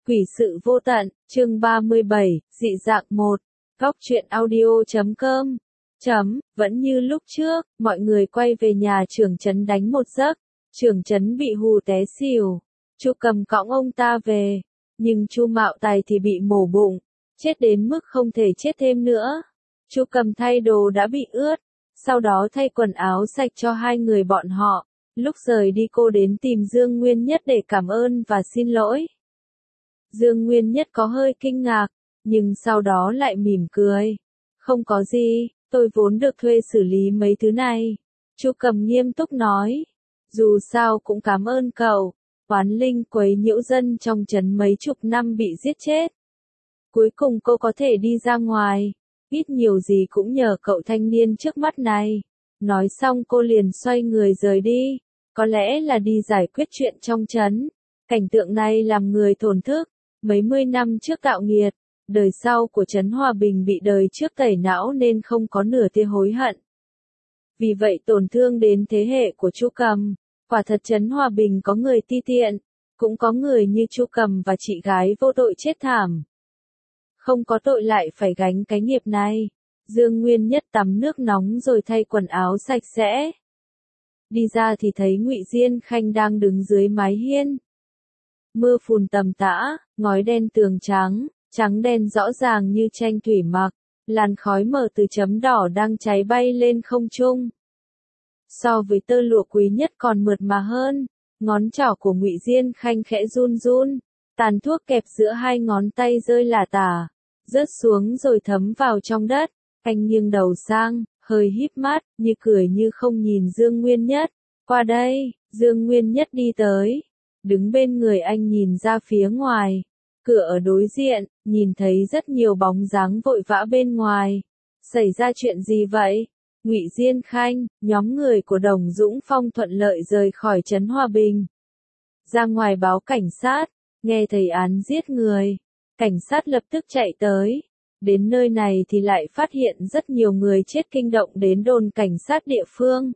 Quỷ sự vô tận, chương 37, dị dạng 1, góc truyện audio.com. Vẫn như lúc trước, mọi người quay về nhà trưởng trấn đánh một giấc, trưởng trấn bị hù té xỉu. Chu Cầm cõng ông ta về, nhưng Chu Mạo Tài thì bị mổ bụng, chết đến mức không thể chết thêm nữa. Chu Cầm thay đồ đã bị ướt, sau đó thay quần áo sạch cho hai người bọn họ. Lúc rời đi cô đến tìm Dương Nguyên Nhất để cảm ơn và xin lỗi. Dương Nguyên Nhất có hơi kinh ngạc, nhưng sau đó lại mỉm cười. Không có gì, tôi vốn được thuê xử lý mấy thứ này. Chu Cầm nghiêm túc nói. Dù sao cũng cảm ơn cậu. Oán linh quấy nhiễu dân trong trấn mấy chục năm bị giết chết. Cuối cùng cô có thể đi ra ngoài. Ít nhiều gì cũng nhờ cậu thanh niên trước mắt này. Nói xong cô liền xoay người rời đi. Có lẽ là đi giải quyết chuyện trong trấn. Cảnh tượng này làm người thổn thức. Mấy mươi năm trước tạo nghiệt, đời sau của trấn Hòa Bình bị đời trước tẩy não nên không có nửa tia hối hận. Vì vậy tổn thương đến thế hệ của Chu Cầm. Quả thật trấn Hòa Bình có người ti tiện, cũng có người như Chu Cầm và chị gái vô tội chết thảm. Không có tội lại phải gánh cái nghiệp này. Dương Nguyên Nhất tắm nước nóng rồi thay quần áo sạch sẽ. Đi ra thì thấy Ngụy Diên Khanh đang đứng dưới mái hiên. Mưa phùn tầm tã, ngói đen tường trắng, trắng đen rõ ràng như tranh thủy mặc, làn khói mờ từ chấm đỏ đang cháy bay lên không trung. So với tơ lụa quý nhất còn mượt mà hơn, ngón trỏ của Ngụy Diên Khanh khẽ run run, tàn thuốc kẹp giữa hai ngón tay rơi lả tả, rớt xuống rồi thấm vào trong đất. Anh nghiêng đầu sang, hơi híp mắt, như cười như không nhìn Dương Nguyên Nhất. Qua đây, Dương Nguyên Nhất đi tới. Đứng bên người anh nhìn ra phía ngoài, cửa ở đối diện, nhìn thấy rất nhiều bóng dáng vội vã bên ngoài. Xảy ra chuyện gì vậy? Ngụy Diên Khanh, nhóm người của Đồng Dũng Phong thuận lợi rời khỏi trấn Hòa Bình. Ra ngoài báo cảnh sát, nghe thấy án giết người. Cảnh sát lập tức chạy tới. Đến nơi này thì lại phát hiện rất nhiều người chết kinh động đến đồn cảnh sát địa phương.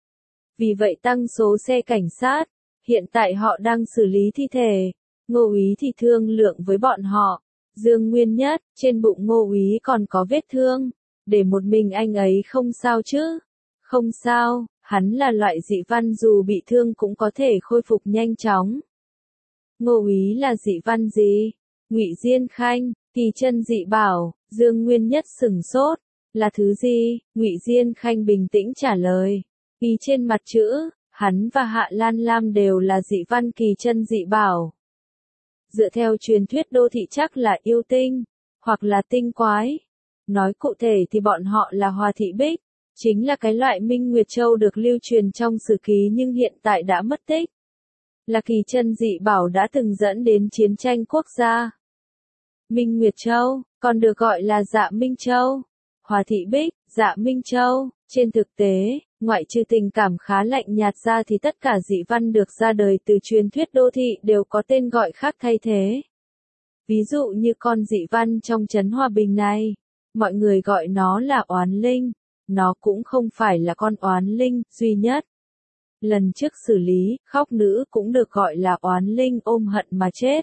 Vì vậy tăng số xe cảnh sát. Hiện tại họ đang xử lý thi thể. Ngô úy thì thương lượng với bọn họ. Dương Nguyên Nhất, trên bụng Ngô úy còn có vết thương. Để một mình anh ấy không sao chứ? Không sao, hắn là loại dị văn dù bị thương cũng có thể khôi phục nhanh chóng. Ngô úy là dị văn gì? Ngụy Diên Khanh, kỳ chân dị bảo. Dương Nguyên Nhất sửng sốt. Là thứ gì? Ngụy Diên Khanh bình tĩnh trả lời. Ghi trên mặt chữ. Hắn và Hạ Lan Lam đều là dị văn kỳ chân dị bảo. Dựa theo truyền thuyết đô thị chắc là yêu tinh, hoặc là tinh quái. Nói cụ thể thì bọn họ là Hòa Thị Bích, chính là cái loại Minh Nguyệt Châu được lưu truyền trong sử ký nhưng hiện tại đã mất tích. Là kỳ chân dị bảo đã từng dẫn đến chiến tranh quốc gia. Minh Nguyệt Châu, còn được gọi là Dạ Minh Châu. Hòa Thị Bích, Dạ Minh Châu, trên thực tế, ngoại trừ tình cảm khá lạnh nhạt ra thì tất cả dị văn được ra đời từ truyền thuyết đô thị đều có tên gọi khác thay thế. Ví dụ như con dị văn trong trấn Hòa Bình này, mọi người gọi nó là oán linh, nó cũng không phải là con oán linh duy nhất. Lần trước xử lý, khóc nữ cũng được gọi là oán linh ôm hận mà chết.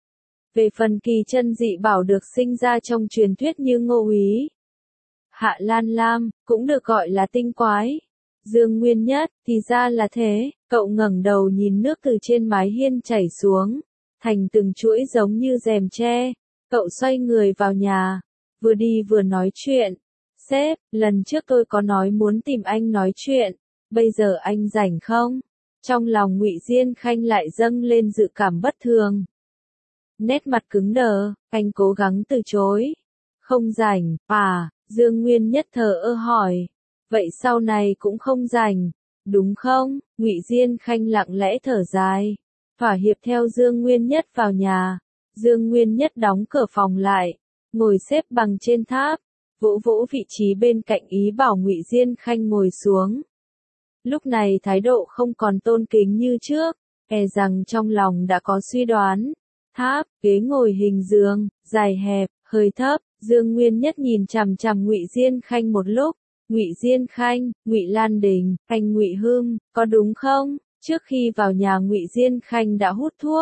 Về phần kỳ chân dị bảo được sinh ra trong truyền thuyết như Ngô úy, Hạ Lan Lam, cũng được gọi là tinh quái. Dương Nguyên Nhất, thì ra là thế, cậu ngẩng đầu nhìn nước từ trên mái hiên chảy xuống, thành từng chuỗi giống như rèm tre. Cậu xoay người vào nhà, vừa đi vừa nói chuyện. Sếp, lần trước tôi có nói muốn tìm anh nói chuyện, bây giờ anh rảnh không? Trong lòng Ngụy Diên Khanh lại dâng lên dự cảm bất thường. Nét mặt cứng đờ, anh cố gắng từ chối. Không rảnh, à? Dương Nguyên Nhất thờ ơ hỏi. Vậy sau này cũng không rảnh, đúng không? Ngụy Diên Khanh lặng lẽ thở dài. Thỏa hiệp theo Dương Nguyên Nhất vào nhà. Dương Nguyên Nhất đóng cửa phòng lại, ngồi xếp bằng trên tháp, vỗ vỗ vị trí bên cạnh ý bảo Ngụy Diên Khanh ngồi xuống. Lúc này thái độ không còn tôn kính như trước, e rằng trong lòng đã có suy đoán. Tháp, ghế ngồi hình giường, dài hẹp, hơi thấp. Dương Nguyên Nhất nhìn chằm chằm Ngụy Diên Khanh một lúc. Ngụy Diên Khanh, Ngụy Lan Đình, anh Ngụy Hưng, có đúng không? Trước khi vào nhà Ngụy Diên Khanh đã hút thuốc,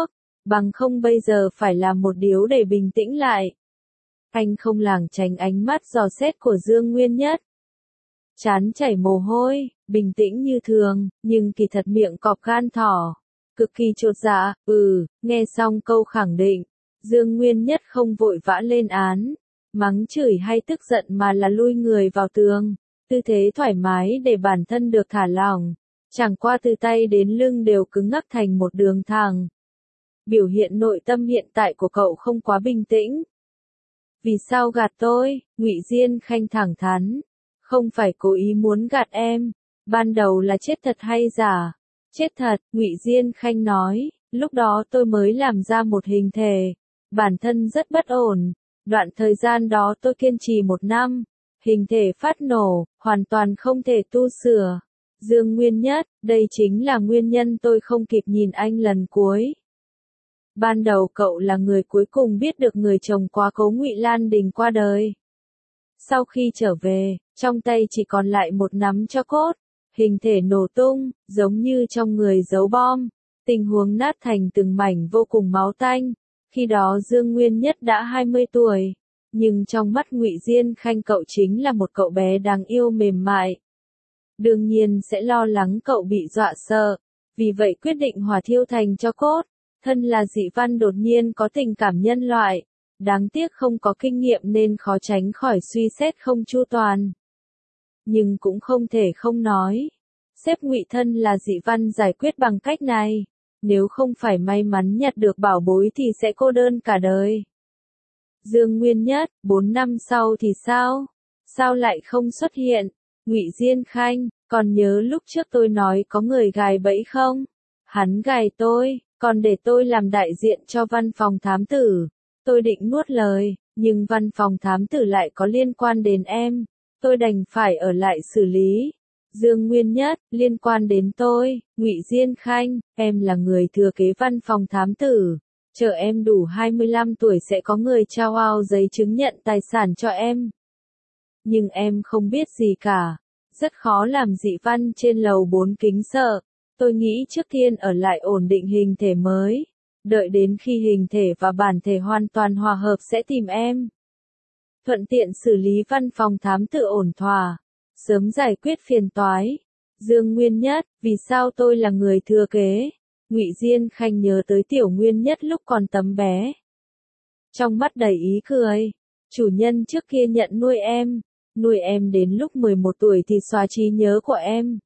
bằng không bây giờ phải làm một điếu để bình tĩnh lại. Anh không lảng tránh ánh mắt dò xét của Dương Nguyên Nhất. Trán chảy mồ hôi, bình tĩnh như thường, nhưng kỳ thật miệng cọp gan thỏ. Cực kỳ chột dạ, nghe xong câu khẳng định. Dương Nguyên Nhất không vội vã lên án, mắng chửi hay tức giận mà là lui người vào tường. Tư thế thoải mái để bản thân được thả lỏng. Chẳng qua từ tay đến lưng đều cứng ngắc thành một đường thẳng. Biểu hiện nội tâm hiện tại của cậu không quá bình tĩnh. Vì sao gạt tôi? Ngụy Diên Khanh thẳng thắn. Không phải cố ý muốn gạt em. Ban đầu là chết thật hay giả? Chết thật, Ngụy Diên Khanh nói. Lúc đó tôi mới làm ra một hình thể. Bản thân rất bất ổn. Đoạn thời gian đó tôi kiên trì 1 năm. Hình thể phát nổ, hoàn toàn không thể tu sửa. Dương Nguyên Nhất, đây chính là nguyên nhân tôi không kịp nhìn anh lần cuối. Ban đầu cậu là người cuối cùng biết được người chồng quá cố Ngụy Lan Đình qua đời. Sau khi trở về, trong tay chỉ còn lại một nắm tro cốt, hình thể nổ tung, giống như trong người giấu bom, tình huống nát thành từng mảnh vô cùng máu tanh. Khi đó Dương Nguyên Nhất đã 20 tuổi, nhưng trong mắt Ngụy Diên Khanh cậu chính là một cậu bé đáng yêu mềm mại. Đương nhiên sẽ lo lắng cậu bị dọa sợ, vì vậy quyết định hỏa thiêu thành tro cốt. Thân là dị văn đột nhiên có tình cảm nhân loại, đáng tiếc không có kinh nghiệm nên khó tránh khỏi suy xét không chu toàn. Nhưng cũng không thể không nói, sếp Ngụy thân là dị văn giải quyết bằng cách này, nếu không phải may mắn nhặt được bảo bối thì sẽ cô đơn cả đời. Dương Nguyên Nhất, 4 năm sau thì sao? Sao lại không xuất hiện? Ngụy Diên Khanh, còn nhớ lúc trước tôi nói có người gài bẫy không? Hắn gài tôi, còn để tôi làm đại diện cho văn phòng thám tử. Tôi định nuốt lời, nhưng văn phòng thám tử lại có liên quan đến em. Tôi đành phải ở lại xử lý. Dương Nguyên Nhất, liên quan đến tôi, Ngụy Diên Khanh, em là người thừa kế văn phòng thám tử. Chờ em đủ 25 tuổi sẽ có người trao ao giấy chứng nhận tài sản cho em. Nhưng em không biết gì cả. Rất khó làm dị văn trên lầu 4 kính sợ. Tôi nghĩ trước tiên ở lại ổn định hình thể mới. Đợi đến khi hình thể và bản thể hoàn toàn hòa hợp sẽ tìm em. Thuận tiện xử lý văn phòng thám tử ổn thỏa. Sớm giải quyết phiền toái. Dương Nguyên Nhất, vì sao tôi là người thừa kế? Ngụy Diên Khanh nhớ tới Tiểu Nguyên Nhất lúc còn tấm bé. Trong mắt đầy ý cười. Chủ nhân trước kia nhận nuôi em đến lúc 11 tuổi thì xóa trí nhớ của em.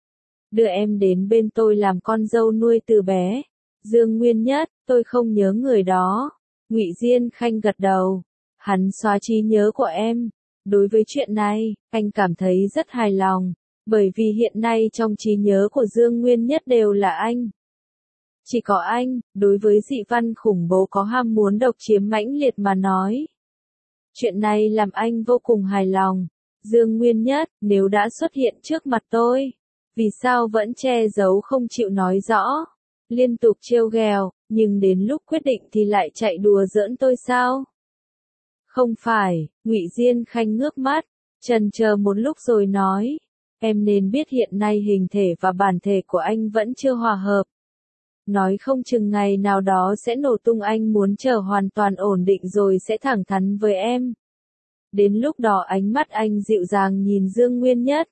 Đưa em đến bên tôi làm con dâu nuôi từ bé. Dương Nguyên Nhất, tôi không nhớ người đó. Ngụy Diên Khanh gật đầu. Hắn xóa trí nhớ của em. Đối với chuyện này, anh cảm thấy rất hài lòng, bởi vì hiện nay trong trí nhớ của Dương Nguyên Nhất đều là anh. Chỉ có anh, đối với dị văn khủng bố có ham muốn độc chiếm mãnh liệt mà nói. Chuyện này làm anh vô cùng hài lòng. Dương Nguyên Nhất, nếu đã xuất hiện trước mặt tôi, vì sao vẫn che giấu không chịu nói rõ? Liên tục trêu ghẹo, nhưng đến lúc quyết định thì lại chạy đùa giỡn tôi sao? Không phải, Ngụy Diên Khanh ngước mắt, chần chờ một lúc rồi nói, em nên biết hiện nay hình thể và bản thể của anh vẫn chưa hòa hợp. Nói không chừng ngày nào đó sẽ nổ tung, anh muốn chờ hoàn toàn ổn định rồi sẽ thẳng thắn với em. Đến lúc đó ánh mắt anh dịu dàng nhìn Dương Nguyên Nhất.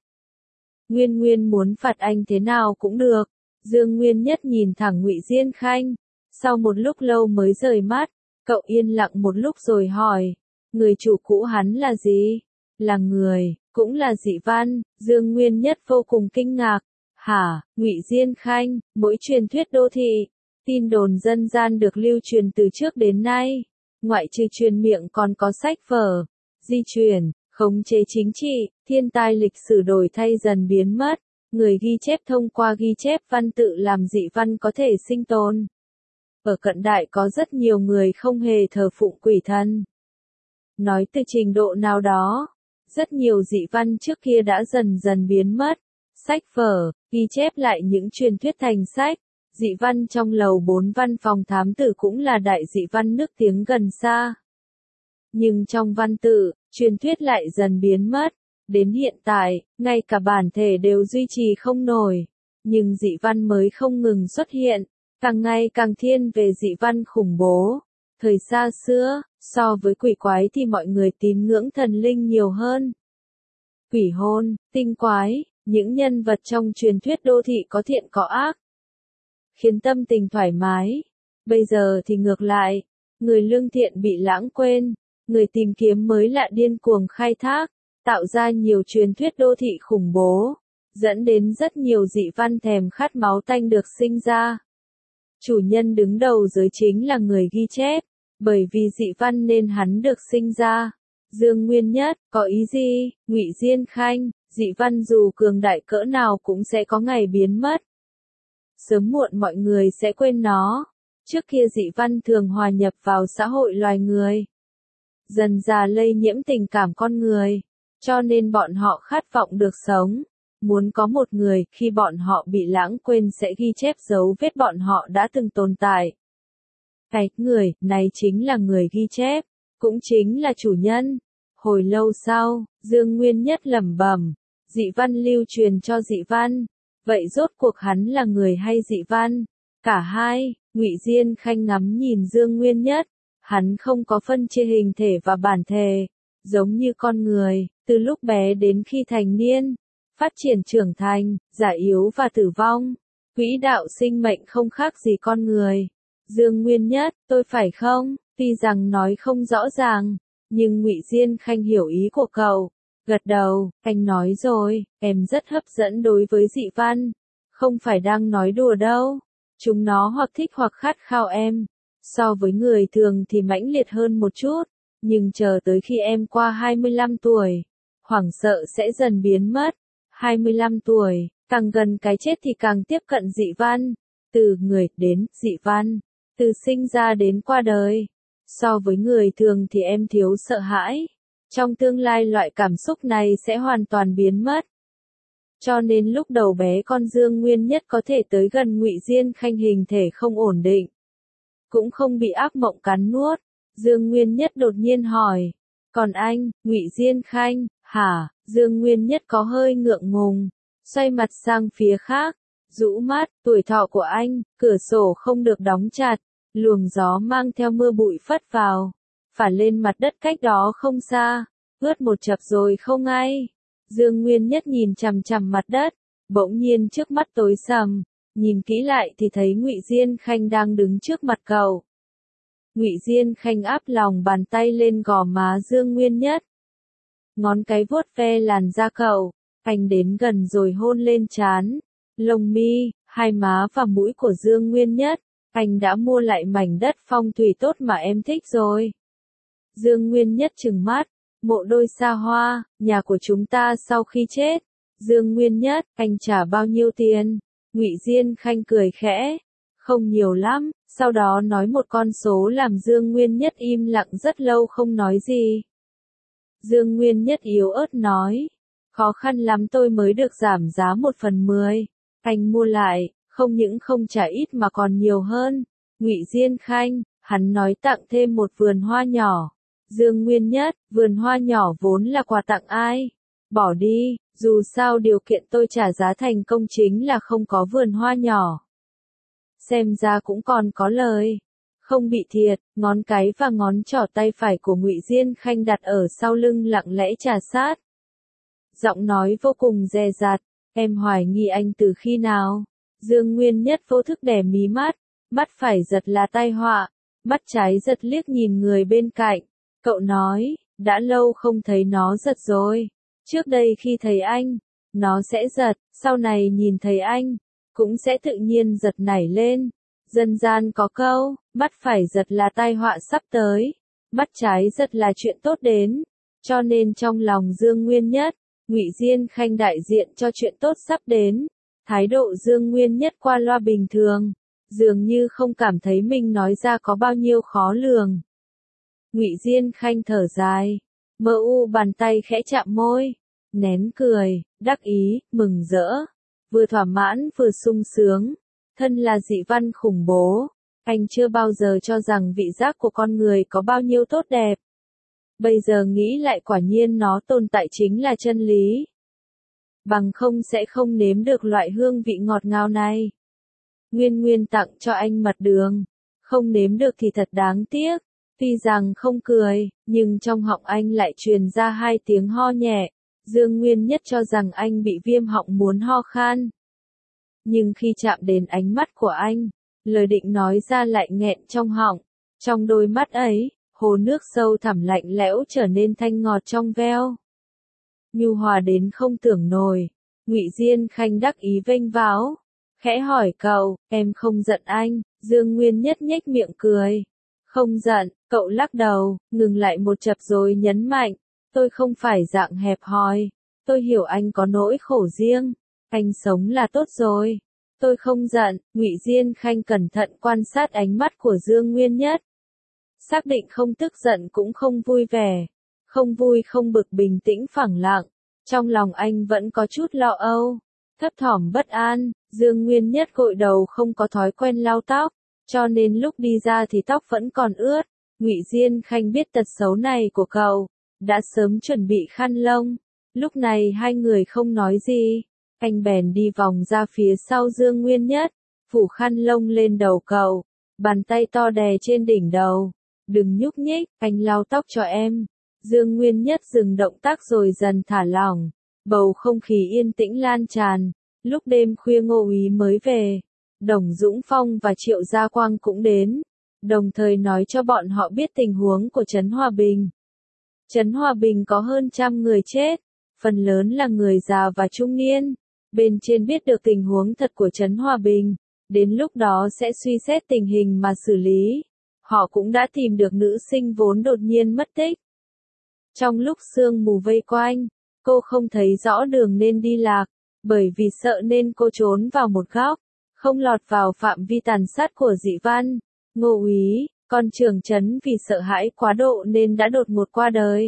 Nguyên muốn phạt anh thế nào cũng được. Dương Nguyên Nhất nhìn thẳng Ngụy Diên Khanh. Sau một lúc lâu mới rời mắt, cậu yên lặng một lúc rồi hỏi. Người chủ cũ hắn là gì? Là người, cũng là dị văn. Dương Nguyên Nhất vô cùng kinh ngạc. Hả, Ngụy Diên Khanh, mỗi truyền thuyết đô thị, tin đồn dân gian được lưu truyền từ trước đến nay. Ngoại trừ truyền miệng còn có sách vở, di truyền, khống chế chính trị, thiên tai lịch sử đổi thay dần biến mất. Người ghi chép thông qua ghi chép văn tự làm dị văn có thể sinh tồn. Ở cận đại có rất nhiều người không hề thờ phụng quỷ thần. Nói từ trình độ nào đó, rất nhiều dị văn trước kia đã dần dần biến mất. Sách vở, ghi chép lại những truyền thuyết thành sách. Dị văn trong lầu 4 văn phòng thám tử cũng là đại dị văn nước tiếng gần xa. Nhưng trong văn tự, truyền thuyết lại dần biến mất. Đến hiện tại, ngay cả bản thể đều duy trì không nổi. Nhưng dị văn mới không ngừng xuất hiện. càng ngày càng thiên về dị văn khủng bố. Thời xa xưa, so với quỷ quái thì mọi người tín ngưỡng thần linh nhiều hơn. Quỷ hồn, tinh quái, những nhân vật trong truyền thuyết đô thị có thiện có ác, khiến tâm tình thoải mái. Bây giờ thì ngược lại, người lương thiện bị lãng quên, người tìm kiếm mới lạ điên cuồng khai thác, tạo ra nhiều truyền thuyết đô thị khủng bố, dẫn đến rất nhiều dị văn thèm khát máu tanh được sinh ra. Chủ nhân đứng đầu giới chính là người ghi chép, bởi vì dị văn nên hắn được sinh ra. Dương Nguyên Nhất, có ý gì? Ngụy Diên Khanh, dị văn dù cường đại cỡ nào cũng sẽ có ngày biến mất. Sớm muộn mọi người sẽ quên nó. Trước kia dị văn thường hòa nhập vào xã hội loài người, dần dà lây nhiễm tình cảm con người, cho nên bọn họ khát vọng được sống, muốn có một người khi bọn họ bị lãng quên sẽ ghi chép dấu vết bọn họ đã từng tồn tại. Cái người này chính là người ghi chép, cũng chính là chủ nhân. Hồi lâu sau, Dương Nguyên Nhất lẩm bẩm, dị văn lưu truyền cho dị văn, vậy rốt cuộc hắn là người hay dị văn? Cả hai. Ngụy Diên Khanh ngắm nhìn Dương Nguyên Nhất, hắn không có phân chia hình thể và bản thể, giống như con người, từ lúc bé đến khi thành niên, phát triển trưởng thành, già yếu và tử vong, quỹ đạo sinh mệnh không khác gì con người. Dương Nguyên Nhất, tôi phải không? Tuy rằng nói không rõ ràng, nhưng Ngụy Diên Khanh hiểu ý của cậu, gật đầu, anh nói rồi, em rất hấp dẫn đối với dị văn, không phải đang nói đùa đâu. Chúng nó hoặc thích hoặc khát khao em. So với người thường thì mãnh liệt hơn một chút, nhưng chờ tới khi em qua 25 tuổi, hoảng sợ sẽ dần biến mất. 25 tuổi, càng gần cái chết thì càng tiếp cận dị văn. Từ người đến dị văn, từ sinh ra đến qua đời. So với người thường thì em thiếu sợ hãi. Trong tương lai loại cảm xúc này sẽ hoàn toàn biến mất. Cho nên lúc đầu bé con Dương Nguyên Nhất có thể tới gần Ngụy Diên Khanh hình thể không ổn định, cũng không bị ác mộng cắn nuốt. Dương Nguyên Nhất đột nhiên hỏi, còn anh? Ngụy Diên Khanh, hả? Dương Nguyên Nhất có hơi ngượng ngùng, xoay mặt sang phía khác, rũ mắt, tuổi thọ của anh, cửa sổ không được đóng chặt, luồng gió mang theo mưa bụi phất vào, phả lên mặt đất cách đó không xa, ướt một chập rồi không ai. Dương Nguyên Nhất nhìn chằm chằm mặt đất, bỗng nhiên trước mắt tối sầm, nhìn kỹ lại thì thấy Ngụy Diên Khanh đang đứng trước mặt cậu. Ngụy Diên Khanh áp lòng bàn tay lên gò má Dương Nguyên Nhất, ngón cái vuốt ve làn da cậu, anh đến gần rồi hôn lên trán, lông mi, hai má và mũi của Dương Nguyên Nhất. Anh đã mua lại mảnh đất phong thủy tốt mà em thích rồi. Dương Nguyên Nhất trừng mắt. Mộ đôi xa hoa, nhà của chúng ta sau khi chết. Dương Nguyên Nhất, anh trả bao nhiêu tiền? Ngụy Diên Khanh cười khẽ. Không nhiều lắm, sau đó nói một con số làm Dương Nguyên Nhất im lặng rất lâu không nói gì. Dương Nguyên Nhất yếu ớt nói. Khó khăn lắm tôi mới được giảm giá 1/10. Anh mua lại, không những không trả ít mà còn nhiều hơn. Ngụy Diên Khanh, hắn nói tặng thêm một vườn hoa nhỏ. Dương Nguyên Nhất, vườn hoa nhỏ vốn là quà tặng ai? Bỏ đi, dù sao điều kiện tôi trả giá thành công chính là không có vườn hoa nhỏ. Xem ra cũng còn có lời. Không bị thiệt, ngón cái và ngón trỏ tay phải của Ngụy Diên Khanh đặt ở sau lưng lặng lẽ trà sát. Giọng nói vô cùng dè dặt, em hoài nghi anh từ khi nào? Dương Nguyên Nhất vô thức đè mí mắt, mắt phải giật là tai họa, mắt trái giật liếc nhìn người bên cạnh. Cậu nói, đã lâu không thấy nó giật rồi. Trước đây khi thấy anh, nó sẽ giật, sau này nhìn thấy anh, cũng sẽ tự nhiên giật nảy lên. Dân gian có câu, mắt phải giật là tai họa sắp tới, mắt trái giật là chuyện tốt đến. Cho nên trong lòng Dương Nguyên Nhất, Ngụy Diên Khanh đại diện cho chuyện tốt sắp đến. Thái độ Dương Nguyên Nhất qua loa bình thường, dường như không cảm thấy mình nói ra có bao nhiêu khó lường. Ngụy Diên Khanh thở dài, mơ u bàn tay khẽ chạm môi, nén cười, đắc ý, mừng rỡ, vừa thỏa mãn vừa sung sướng. Thân là dị văn khủng bố, anh chưa bao giờ cho rằng vị giác của con người có bao nhiêu tốt đẹp. Bây giờ nghĩ lại quả nhiên nó tồn tại chính là chân lý. Bằng không sẽ không nếm được loại hương vị ngọt ngào này. Nguyên Nguyên tặng cho anh mật đường. Không nếm được thì thật đáng tiếc. Tuy rằng không cười, nhưng trong họng anh lại truyền ra 2 tiếng ho nhẹ. Dương Nguyên Nhất cho rằng anh bị viêm họng muốn ho khan. Nhưng khi chạm đến ánh mắt của anh, lời định nói ra lại nghẹn trong họng. Trong đôi mắt ấy, hồ nước sâu thẳm lạnh lẽo trở nên thanh ngọt trong veo. Nhu hòa đến không tưởng nổi. Ngụy Diên Khanh đắc ý vênh váo. Khẽ hỏi cậu, em không giận anh? Dương Nguyên Nhất nhếch miệng cười. Không giận, cậu lắc đầu, ngừng lại một chập rồi nhấn mạnh. Tôi không phải dạng hẹp hòi. Tôi hiểu anh có nỗi khổ riêng. Anh sống là tốt rồi. Tôi không giận. Ngụy Diên Khanh cẩn thận quan sát ánh mắt của Dương Nguyên Nhất. Xác định không tức giận cũng không vui vẻ. Không vui không bực, bình tĩnh phẳng lặng. Trong lòng anh vẫn có chút lo âu. Thấp thỏm bất an. Dương Nguyên Nhất gội đầu, không có thói quen lau tóc. Cho nên lúc đi ra thì tóc vẫn còn ướt. Ngụy Diên Khanh biết tật xấu này của cậu. Đã sớm chuẩn bị khăn lông. Lúc này hai người không nói gì. Anh bèn đi vòng ra phía sau Dương Nguyên Nhất. Phủ khăn lông lên đầu cậu. Bàn tay to đè trên đỉnh đầu. Đừng nhúc nhích, anh lau tóc cho em. Dương Nguyên Nhất dừng động tác rồi dần thả lỏng. Bầu không khí yên tĩnh lan tràn. Lúc đêm khuya Ngô Úy mới về. Đồng Dũng Phong và Triệu Gia Quang cũng đến. Đồng thời nói cho bọn họ biết tình huống của Trấn Hòa Bình. Trấn Hòa Bình có hơn 100 người chết. Phần lớn là người già và trung niên. Bên trên biết được tình huống thật của Trấn Hòa Bình. Đến lúc đó sẽ suy xét tình hình mà xử lý. Họ cũng đã tìm được nữ sinh vốn đột nhiên mất tích. Trong lúc sương mù vây quanh, cô không thấy rõ đường nên đi lạc. Bởi vì sợ nên cô trốn vào một góc. Không lọt vào phạm vi tàn sát của dị văn. Ngô Úy, con trưởng trấn vì sợ hãi quá độ nên đã đột ngột qua đời.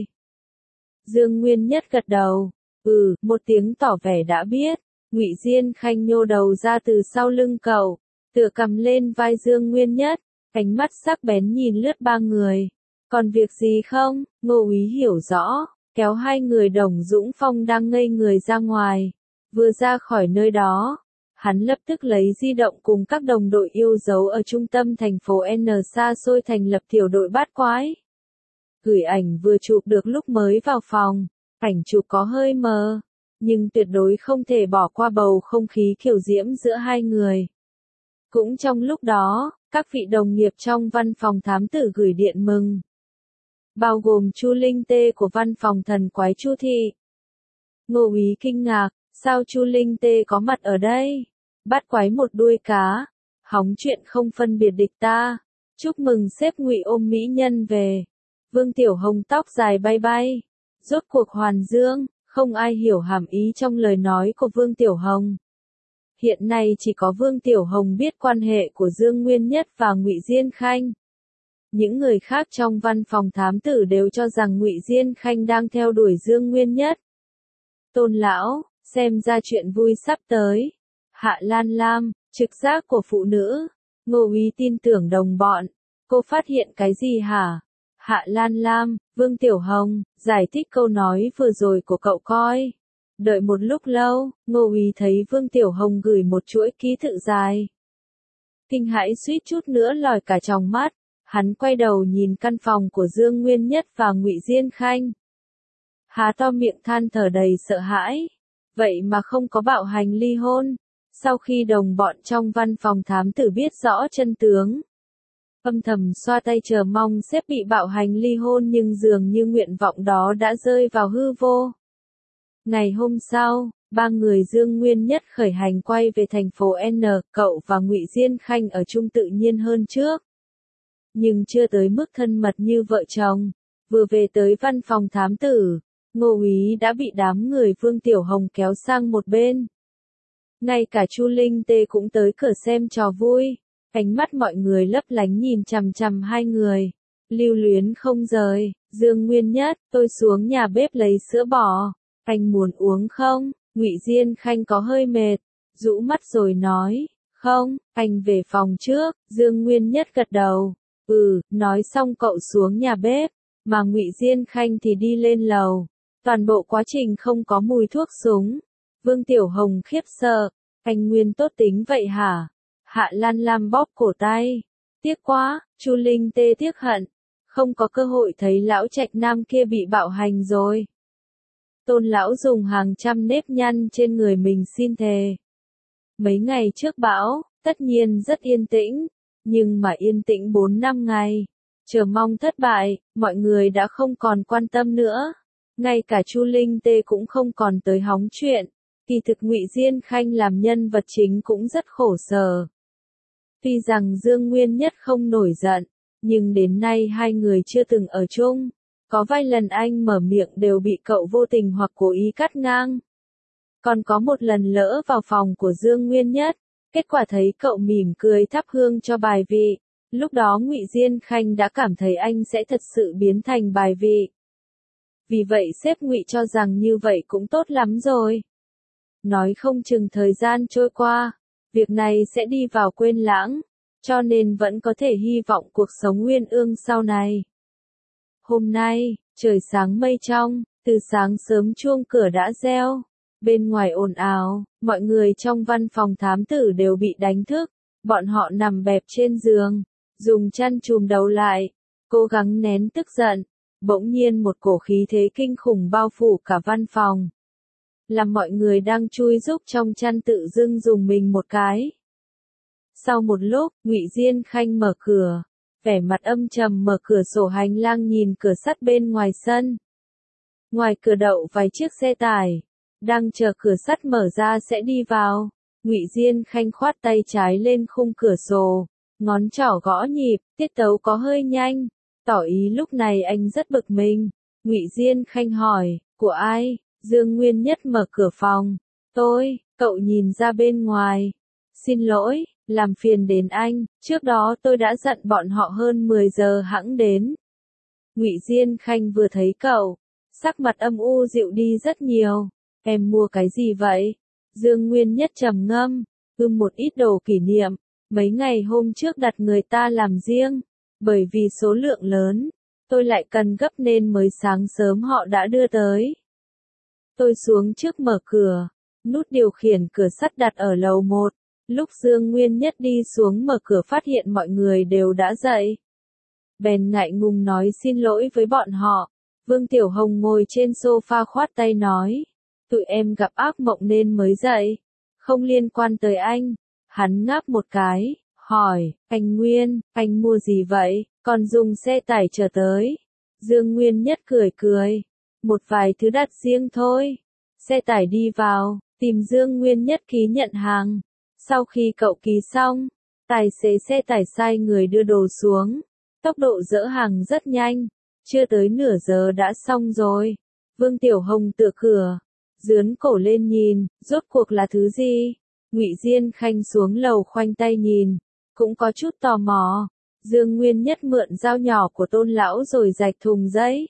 Dương Nguyên Nhất gật đầu. Một tiếng tỏ vẻ đã biết. Ngụy Diên Khanh nhô đầu ra từ sau lưng cậu, tựa cầm lên vai Dương Nguyên Nhất, ánh mắt sắc bén nhìn lướt ba người. Còn việc gì không? Ngô Úy hiểu rõ, kéo hai người Đồng Dũng Phong đang ngây người ra ngoài. Vừa ra khỏi nơi đó, hắn lập tức lấy di động cùng các đồng đội yêu dấu ở trung tâm thành phố N xa xôi thành lập tiểu đội bát quái. Gửi ảnh vừa chụp được lúc mới vào phòng, ảnh chụp có hơi mờ, nhưng tuyệt đối không thể bỏ qua bầu không khí kiều diễm giữa hai người. Cũng trong lúc đó, các vị đồng nghiệp trong văn phòng thám tử gửi điện mừng. Bao gồm Chu Linh Tê của văn phòng thần quái Chu Thị. Ngô Úy kinh ngạc, sao Chu Linh Tê có mặt ở đây? Bắt quái một đuôi cá, hóng chuyện không phân biệt địch ta. Chúc mừng sếp Ngụy ôm mỹ nhân về. Vương Tiểu Hồng tóc dài bay bay. Rốt cuộc hoàn dương, không ai hiểu hàm ý trong lời nói của Vương Tiểu Hồng. Hiện nay chỉ có Vương Tiểu Hồng biết quan hệ của Dương Nguyên Nhất và Ngụy Diên Khanh. Những người khác trong văn phòng thám tử đều cho rằng Ngụy Diên Khanh đang theo đuổi Dương Nguyên Nhất. Tôn lão, xem ra chuyện vui sắp tới. Hạ Lan Lam, trực giác của phụ nữ. Ngô Úy tin tưởng đồng bọn. Cô phát hiện cái gì hả? Hạ Lan Lam, Vương Tiểu Hồng, giải thích câu nói vừa rồi của cậu coi. Đợi một lúc lâu, Ngô Úy thấy Vương Tiểu Hồng gửi một chuỗi ký tự dài. Kinh hãi suýt chút nữa lòi cả tròng mắt. Hắn quay đầu nhìn căn phòng của Dương Nguyên Nhất và Ngụy Diên Khanh. Há to miệng than thở đầy sợ hãi. Vậy mà không có bạo hành ly hôn. Sau khi đồng bọn trong văn phòng thám tử biết rõ chân tướng, âm thầm xoa tay chờ mong sếp bị bạo hành ly hôn, nhưng dường như nguyện vọng đó đã rơi vào hư vô. Ngày hôm sau, ba người Dương Nguyên Nhất khởi hành quay về thành phố N, cậu và Ngụy Diên Khanh ở chung tự nhiên hơn trước. Nhưng chưa tới mức thân mật như vợ chồng. Vừa về tới văn phòng thám tử, Ngô Úy đã bị đám người Vương Tiểu Hồng kéo sang một bên. Ngay cả Chu Linh Tê cũng tới cửa xem trò vui. Ánh mắt mọi người lấp lánh nhìn chằm chằm hai người. Lưu luyến không rời. Dương Nguyên Nhất, tôi xuống nhà bếp lấy sữa bò. Anh muốn uống không? Ngụy Diên Khanh có hơi mệt, rũ mắt rồi nói, không, anh về phòng trước. Dương Nguyên Nhất gật đầu. Nói xong cậu xuống nhà bếp, mà Ngụy Diên Khanh thì đi lên lầu. Toàn bộ quá trình không có mùi thuốc súng. Vương Tiểu Hồng khiếp sợ, anh Nguyên tốt tính vậy hả? Hạ Lan Lam bóp cổ tay. Tiếc quá, Chu Linh Tê tiếc hận. Không có cơ hội thấy lão trạch nam kia bị bạo hành rồi. Tôn lão dùng hàng trăm nếp nhăn trên người mình xin thề. Mấy ngày trước bão, tất nhiên rất yên tĩnh. Nhưng mà yên tĩnh 4 năm ngày. Chờ mong thất bại, mọi người đã không còn quan tâm nữa. Ngay cả Chu Linh Tê cũng không còn tới hóng chuyện. Kỳ thực Ngụy Diên Khanh làm nhân vật chính cũng rất khổ sở. Tuy rằng Dương Nguyên Nhất không nổi giận, nhưng đến nay hai người chưa từng ở chung. Có vài lần anh mở miệng đều bị cậu vô tình hoặc cố ý cắt ngang. Còn có một lần lỡ vào phòng của Dương Nguyên Nhất, kết quả thấy cậu mỉm cười thắp hương cho bài vị. Lúc đó Ngụy Diên Khanh đã cảm thấy anh sẽ thật sự biến thành bài vị. Vì vậy sếp Ngụy cho rằng như vậy cũng tốt lắm rồi. Nói không chừng thời gian trôi qua, việc này sẽ đi vào quên lãng, cho nên vẫn có thể hy vọng cuộc sống uyên ương sau này. Hôm nay, trời sáng mây trong, từ sáng sớm chuông cửa đã reo. Bên ngoài ồn ào, mọi người trong văn phòng thám tử đều bị đánh thức. Bọn họ nằm bẹp trên giường, dùng chăn trùm đầu lại, cố gắng nén tức giận. Bỗng nhiên một cổ khí thế kinh khủng bao phủ cả văn phòng. Làm mọi người đang chui rúc trong chăn tự dưng dùng mình một cái. Sau một lúc, Ngụy Diên Khanh mở cửa, vẻ mặt âm trầm mở cửa sổ hành lang nhìn cửa sắt bên ngoài sân. Ngoài cửa đậu vài chiếc xe tải, đang chờ cửa sắt mở ra sẽ đi vào. Ngụy Diên Khanh khoát tay trái lên khung cửa sổ, ngón trỏ gõ nhịp, tiết tấu có hơi nhanh, tỏ ý lúc này anh rất bực mình. Ngụy Diên Khanh hỏi, của ai? Dương Nguyên Nhất mở cửa phòng. Tôi, cậu nhìn ra bên ngoài. Xin lỗi, làm phiền đến anh, trước đó tôi đã dặn bọn họ hơn 10 giờ hẵng đến. Ngụy Diên Khanh vừa thấy cậu, sắc mặt âm u dịu đi rất nhiều. Em mua cái gì vậy? Dương Nguyên Nhất trầm ngâm, một ít đồ kỷ niệm, mấy ngày hôm trước đặt người ta làm riêng, bởi vì số lượng lớn, tôi lại cần gấp nên mới sáng sớm họ đã đưa tới. Tôi xuống trước mở cửa, nút điều khiển cửa sắt đặt ở lầu 1. Lúc Dương Nguyên Nhất đi xuống mở cửa phát hiện mọi người đều đã dậy. Bèn ngại ngùng nói xin lỗi với bọn họ. Vương Tiểu Hồng ngồi trên sofa khoát tay nói. Tụi em gặp ác mộng nên mới dậy. Không liên quan tới anh. Hắn ngáp một cái, hỏi, anh Nguyên, anh mua gì vậy? Còn dùng xe tải chở tới. Dương Nguyên Nhất cười cười. Một vài thứ đặt riêng thôi. Xe tải đi vào, tìm Dương Nguyên Nhất ký nhận hàng. Sau khi cậu ký xong, tài xế xe tải sai người đưa đồ xuống. Tốc độ dỡ hàng rất nhanh, chưa tới nửa giờ đã xong rồi. Vương Tiểu Hồng tựa cửa, dướn cổ lên nhìn, rốt cuộc là thứ gì? Ngụy Diên Khanh xuống lầu khoanh tay nhìn, cũng có chút tò mò. Dương Nguyên Nhất mượn dao nhỏ của Tôn lão rồi rạch thùng giấy.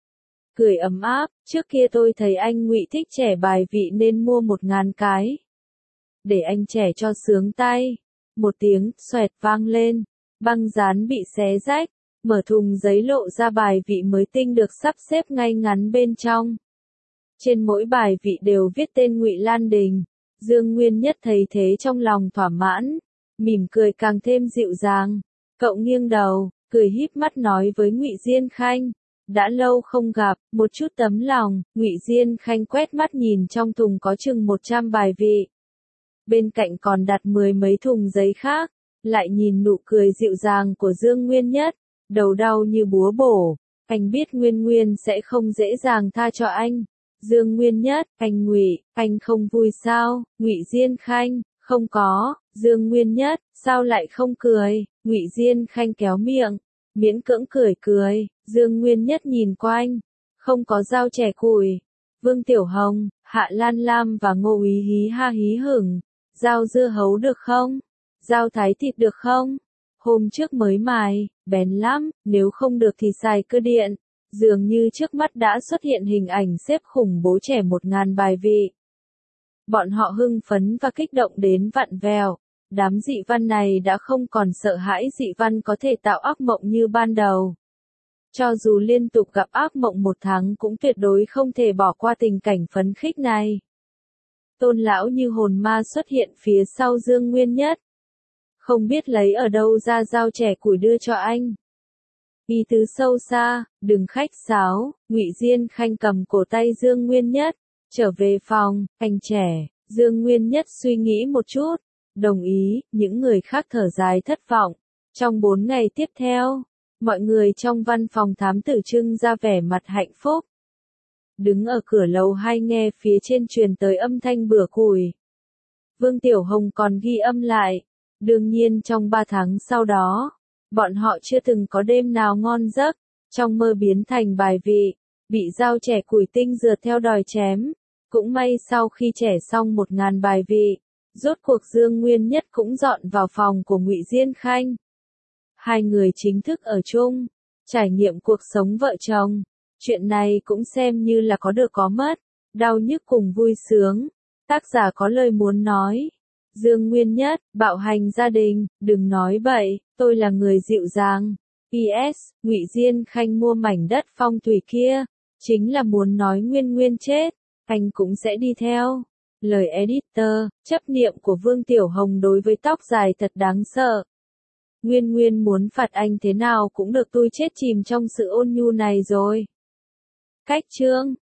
Cười ấm áp, trước kia tôi thấy anh Ngụy thích trẻ bài vị nên mua 1000 cái. Để anh trẻ cho sướng tay. Một tiếng xoẹt vang lên, băng dán bị xé rách, mở thùng giấy lộ ra bài vị mới tinh được sắp xếp ngay ngắn bên trong. Trên mỗi bài vị đều viết tên Ngụy Lan Đình. Dương Nguyên Nhất thấy thế trong lòng thỏa mãn, mỉm cười càng thêm dịu dàng. Cậu nghiêng đầu, cười híp mắt nói với Ngụy Diên Khanh, đã lâu không gặp, một chút tấm lòng. Ngụy Diên Khanh quét mắt nhìn trong thùng có chừng 100 bài vị. Bên cạnh còn đặt 10 mấy thùng giấy khác, lại nhìn nụ cười dịu dàng của Dương Nguyên Nhất, đầu đau như búa bổ. Anh biết Nguyên Nguyên sẽ không dễ dàng tha cho anh. Dương Nguyên Nhất, anh Ngụy, anh không vui sao? Ngụy Diên Khanh, không có. Dương Nguyên Nhất, sao lại không cười? Ngụy Diên Khanh kéo miệng, miễn cưỡng cười cười. Dương Nguyên Nhất nhìn quanh, không có dao chẻ củi. Vương Tiểu Hồng, Hạ Lan Lam và Ngô Úy hí ha hí hửng. Dao dưa hấu được không? Dao thái thịt được không? Hôm trước mới mài, bén lắm, nếu không được thì xài cơ điện. Dường như trước mắt đã xuất hiện hình ảnh xếp khủng bố trẻ 1000 bài vị. Bọn họ hưng phấn và kích động đến vặn vẹo. Đám dị văn này đã không còn sợ hãi dị văn có thể tạo ác mộng như ban đầu. Cho dù liên tục gặp ác mộng 1 tháng cũng tuyệt đối không thể bỏ qua tình cảnh phấn khích này. Tôn lão như hồn ma xuất hiện phía sau Dương Nguyên Nhất. không biết lấy ở đâu ra dao chẻ củi đưa cho anh. Ý tứ sâu xa, đừng khách sáo, Ngụy Diên Khanh cầm cổ tay Dương Nguyên Nhất, trở về phòng, anh trẻ. Dương Nguyên Nhất suy nghĩ một chút, đồng ý, những người khác thở dài thất vọng. Trong 4 ngày tiếp theo, mọi người trong văn phòng thám tử trưng ra vẻ mặt hạnh phúc. Đứng ở cửa lầu 2 nghe phía trên truyền tới âm thanh bừa củi. Vương Tiểu Hồng còn ghi âm lại. Đương nhiên trong 3 tháng sau đó, bọn họ chưa từng có đêm nào ngon giấc, trong mơ biến thành bài vị, bị dao chẻ củi tinh rượt theo đòi chém. Cũng may sau khi chẻ xong 1000 bài vị, rốt cuộc Dương Nguyên Nhất cũng dọn vào phòng của Ngụy Diên Khanh. Hai người chính thức ở chung, trải nghiệm cuộc sống vợ chồng. Chuyện này cũng xem như là có được có mất, đau nhức cùng vui sướng. Tác giả có lời muốn nói. Dương Nguyên Nhất, bạo hành gia đình, đừng nói bậy, tôi là người dịu dàng. PS, Ngụy Diên Khanh mua mảnh đất phong thủy kia, chính là muốn nói Nguyên Nguyên chết, anh cũng sẽ đi theo. Lời editor, chấp niệm của Vương Tiểu Hồng đối với tóc dài thật đáng sợ. Nguyên Nguyên muốn phạt anh thế nào cũng được, tôi chết chìm trong sự ôn nhu này rồi. Cách chương